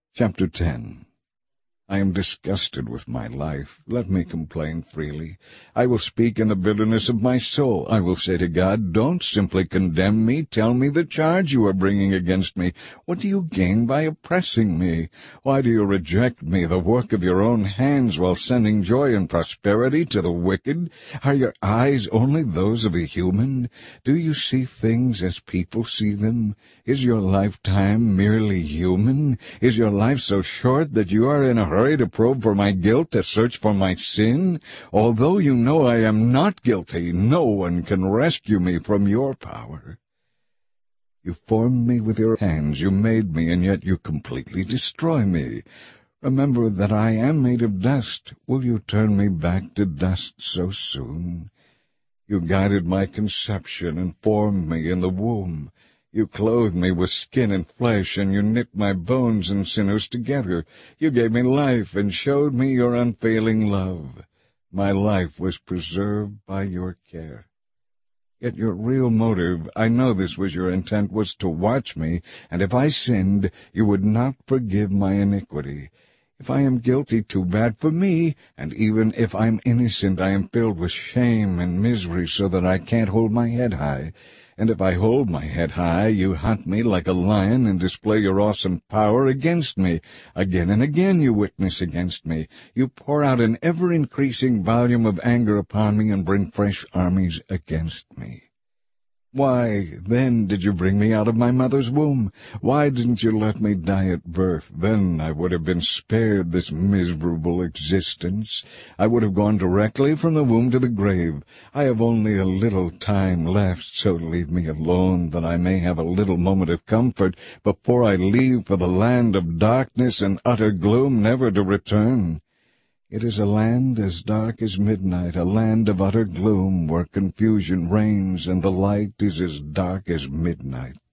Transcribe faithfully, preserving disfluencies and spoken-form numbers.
Chapter ten. I am disgusted with my life. Let me complain freely. I will speak in the bitterness of my soul. I will say to God, don't simply condemn me. Tell me the charge you are bringing against me. What do you gain by oppressing me? Why do you reject me, the work of your own hands, while sending joy and prosperity to the wicked? Are your eyes only those of a human? Do you see things as people see them? Is your lifetime merely human? Is your life so short that you are in a hurry to probe for my guilt, to search for my sin? Although you know I am not guilty, no one can rescue me from your power. You formed me with your hands, you made me, and yet you completely destroy me. Remember that I am made of dust. Will you turn me back to dust so soon? You guided my conception and formed me in the womb. You clothed me with skin and flesh, and you knit my bones and sinews together. You gave me life and showed me your unfailing love. My life was preserved by your care. Yet your real motive, I know this was your intent, was to watch me, and if I sinned, you would not forgive my iniquity. If I am guilty, too bad for me, and even if I'm innocent, I am filled with shame and misery so that I can't hold my head high. And if I hold my head high, you hunt me like a lion and display your awesome power against me. Again and again you witness against me. You pour out an ever-increasing volume of anger upon me and bring fresh armies against me. Why, then, did you bring me out of my mother's womb? Why didn't you let me die at birth? Then I would have been spared this miserable existence. I would have gone directly from the womb to the grave. I have only a little time left, so leave me alone, that I may have a little moment of comfort before I leave for the land of darkness and utter gloom, never to return. It is a land as dark as midnight, a land of utter gloom, where confusion reigns, and the light is as dark as midnight.